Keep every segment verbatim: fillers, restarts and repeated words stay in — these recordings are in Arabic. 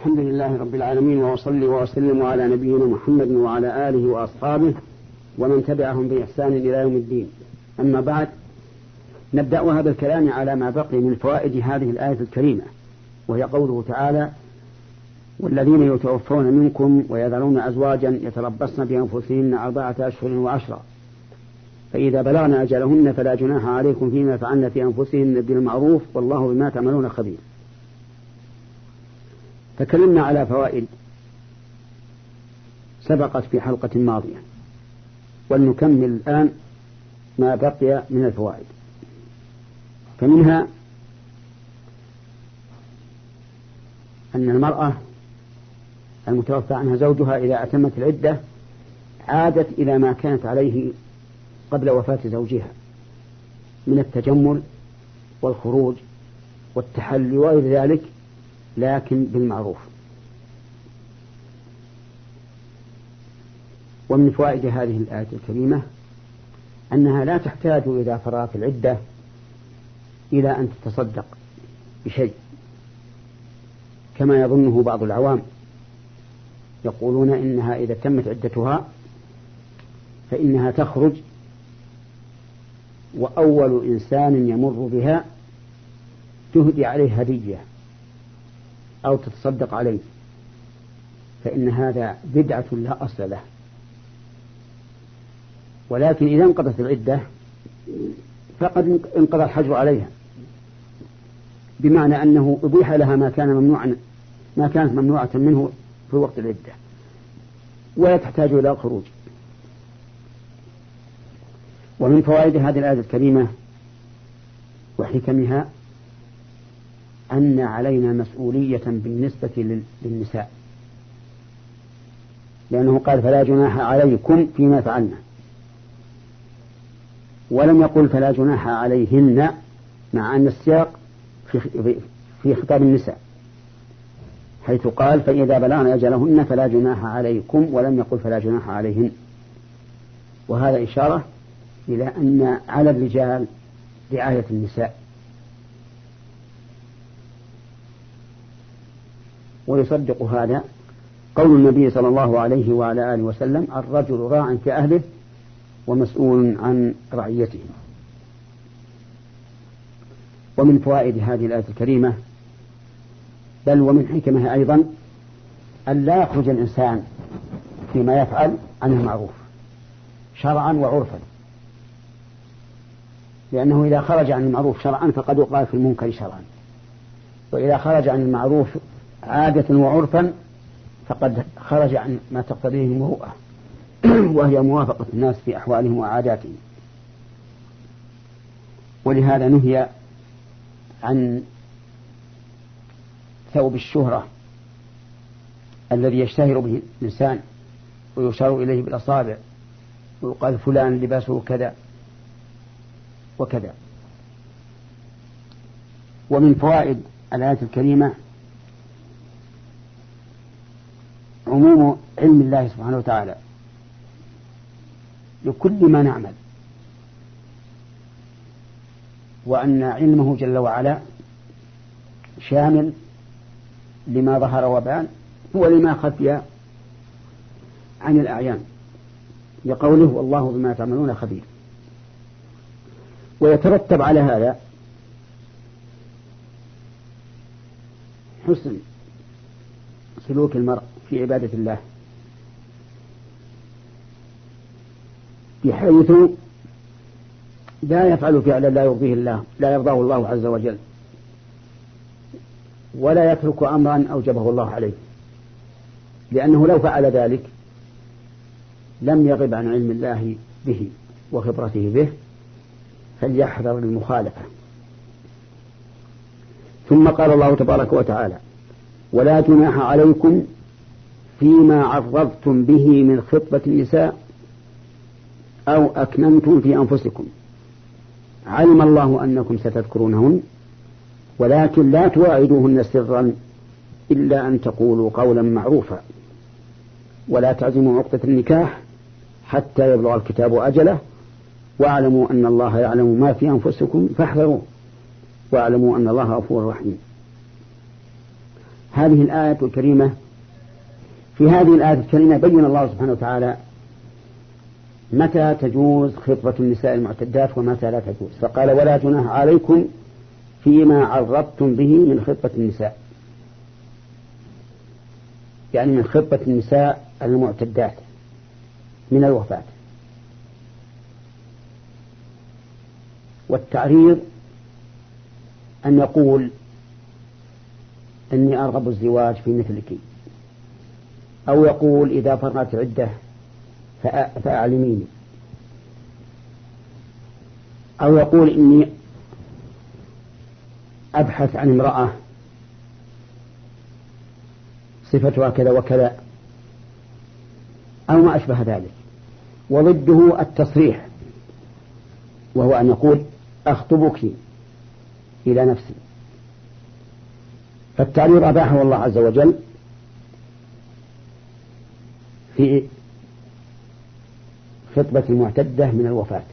الحمد لله رب العالمين، وأصلي وأسلم على نبينا محمد وعلى آله وأصحابه ومن تبعهم بإحسان إلى يوم الدين. أما بعد، نبدأ هذا الكلام على ما بقي من فوائد هذه الآية الكريمة، وهي قوله تعالى: والذين يتوفون منكم ويذرون أزواجا يتربصن بأنفسهن أربعة أشهر وعشرا فإذا بلغن أجلهن فلا جناح عليكم فيما فعلن في أنفسهن بالمعروف والله بما تعملون خبير. تكلمنا على فوائد سبقت في حلقة ماضية، ولنكمل الآن ما بقي من الفوائد. فمنها أن المرأة المتوفى عنها زوجها إذا أتمت العدة عادت إلى ما كانت عليه قبل وفاة زوجها من التجمل والخروج والتحلي وغير ذلك، لكن بالمعروف. ومن فوائد هذه الآية الكريمة أنها لا تحتاج إذا فرغت العدة إلى أن تتصدق بشيء كما يظنه بعض العوام، يقولون إنها إذا تمت عدتها فإنها تخرج وأول إنسان يمر بها تهدي عليه هدية أو تتصدق عليه، فإن هذا بدعة لا أصل له. ولكن إذا انقضت العدة فقد انقضى الحجر عليها، بمعنى أنه أبيح لها ما كان ممنوعا ما كانت ممنوعة منه في وقت العدة، ولا تحتاج إلى الخروج. ومن فوائد هذه الآية الكريمة وحكمها أن علينا مسؤولية بالنسبة للنساء، لأنه قال: فلا جناح عليكم فيما فعلنا، ولم يقل فلا جناح عليهن، مع أن السياق في في خطاب النساء، حيث قال: فإذا بلغن أجلهن فلا جناح عليكم، ولم يقل فلا جناح عليهن. وهذا إشارة إلى أن على الرجال رعاية النساء. ويصدق هذا قول النبي صلى الله عليه وعلى آله وسلم: الرجل راع في أهله ومسؤول عن رعيته. ومن فوائد هذه الآية الكريمة بل ومن حكمها أيضا أن لا يخرج الإنسان فيما يفعل عن المعروف شرعا وعرفا، لأنه إذا خرج عن المعروف شرعا فقد وقع في المنكر شرعا، وإذا خرج عن المعروف عادة وعرفا فقد خرج عن ما تقتضيه المروءة وهي موافقة الناس في أحوالهم وعاداتهم. ولهذا نهي عن ثوب الشهرة الذي يشتهر به الإنسان ويشار إليه بالأصابع ويقال فلان لباسه كذا وكذا. ومن فوائد الآية الكريمة عموم علم الله سبحانه وتعالى لكل ما نعمل، وأن علمه جل وعلا شامل لما ظهر وبان ولما خفي عن الأعيان، لقوله: والله بما تعملون خبير. ويترتب على هذا حسن سلوك المرء في عبادة الله، بحيث لا يفعل فعلا لا يرضيه الله لا يرضاه الله عز وجل، ولا يترك أمرا أوجبه الله عليه، لأنه لو فعل ذلك لم يغب عن علم الله به وخبرته به، فليحذر المخالفة. ثم قال الله تبارك وتعالى: ولا جناح عليكم فيما عرضتم به من خطبة النساء أو أكننتم في أنفسكم علم الله أنكم ستذكرونهن ولكن لا تواعدوهن سرا إلا أن تقولوا قولا معروفا ولا تعزموا عقدة النكاح حتى يبلغ الكتاب أجله واعلموا أن الله يعلم ما في أنفسكم فاحذروه واعلموا أن الله غفور رحيم. هذه الآية الكريمة في هذه الآية الكريمة بين الله سبحانه وتعالى متى تجوز خطبة النساء المعتدات ومتى لا تجوز، فقال ولا جناح عليكم فيما عرضتم به من خطبة النساء، يعني من خطبة النساء المعتدات من الوفاة. والتعريض أن يقول إني أرغب الزواج في مثلك، أو يقول إذا فرغت عدة فأعلميني، أو يقول إني أبحث عن امرأة صفتها كذا وكذا، أو ما أشبه ذلك. وضده التصريح، وهو أن يقول أخطبك إلى نفسي. فالتعريض أباحه الله عز وجل في خطبة المعتدة من الوفاة،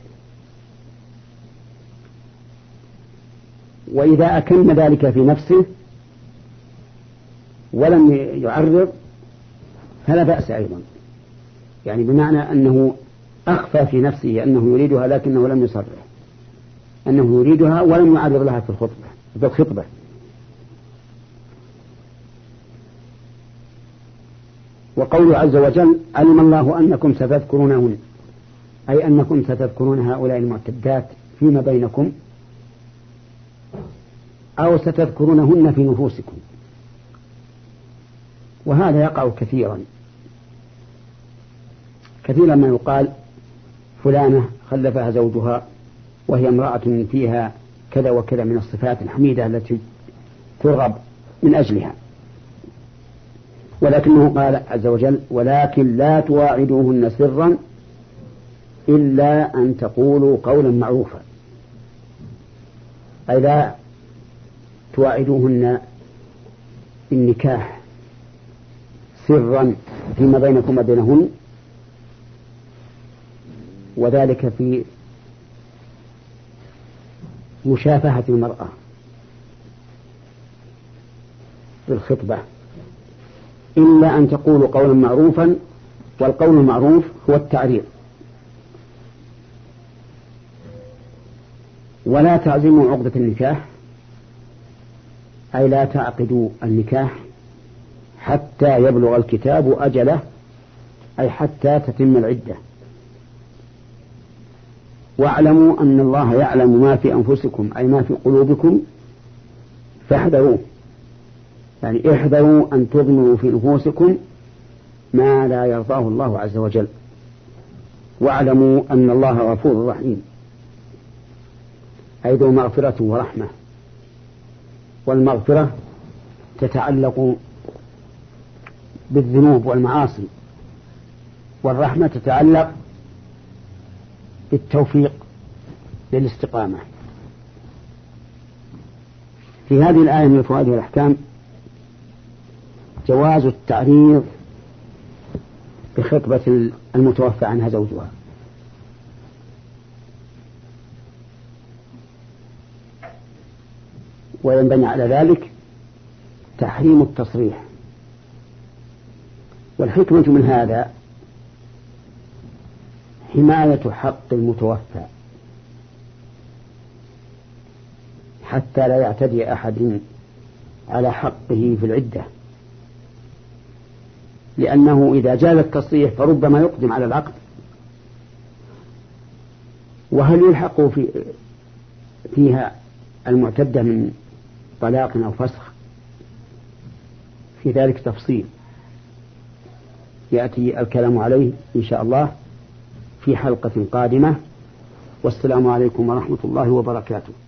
وإذا أكن ذلك في نفسه ولم يعرض فلا بأس أيضا، يعني بمعنى أنه أخفى في نفسه أنه يريدها لكنه لم يصرح أنه يريدها ولم يعرض لها في الخطبة في الخطبة. وقوله عز وجل علم الله أنكم ستذكرونهن، أي أنكم ستذكرون هؤلاء المعتدات فيما بينكم، أو ستذكرونهن في نفوسكم. وهذا يقع كثيرا كثيرا ما يقال فلانة خلفها زوجها وهي امرأة فيها كذا وكذا من الصفات الحميدة التي ترغب من أجلها، ولكنه قال عز وجل ولكن لا تواعدوهن سرا إلا أن تقولوا قولا معروفا، أي لا تواعدوهن النكاح سرا فيما بينكم وبينهن، وذلك في مشافهة المرأة في الخطبة، إلا أن تقولوا قولا معروفا. والقول المعروف هو التعريض. ولا تعزموا عقدة النكاح، أي لا تعقدوا النكاح حتى يبلغ الكتاب أجله، أي حتى تتم العدة. واعلموا أن الله يعلم ما في أنفسكم، أي ما في قلوبكم، فاحذروه، يعني احذروا أن تضمروا في نفوسكم ما لا يرضاه الله عز وجل. واعلموا أن الله غفور رحيم، أي ذو مغفرة ورحمة، والمغفرة تتعلق بالذنوب والمعاصي، والرحمة تتعلق بالتوفيق للاستقامة. في هذه الآية من فوائد الأحكام جواز التعريض بخطبة المتوفى عنها زوجها، وينبني على ذلك تحريم التصريح. والحكمة من هذا حماية حق المتوفى حتى لا يعتدي أحد على حقه في العدة، لأنه إذا جاز التصريح فربما يقدم على العقد. وهل يلحق في فيها المعتدة من طلاق أو فسخ؟ في ذلك تفصيل يأتي الكلام عليه إن شاء الله في حلقة قادمة. والسلام عليكم ورحمة الله وبركاته.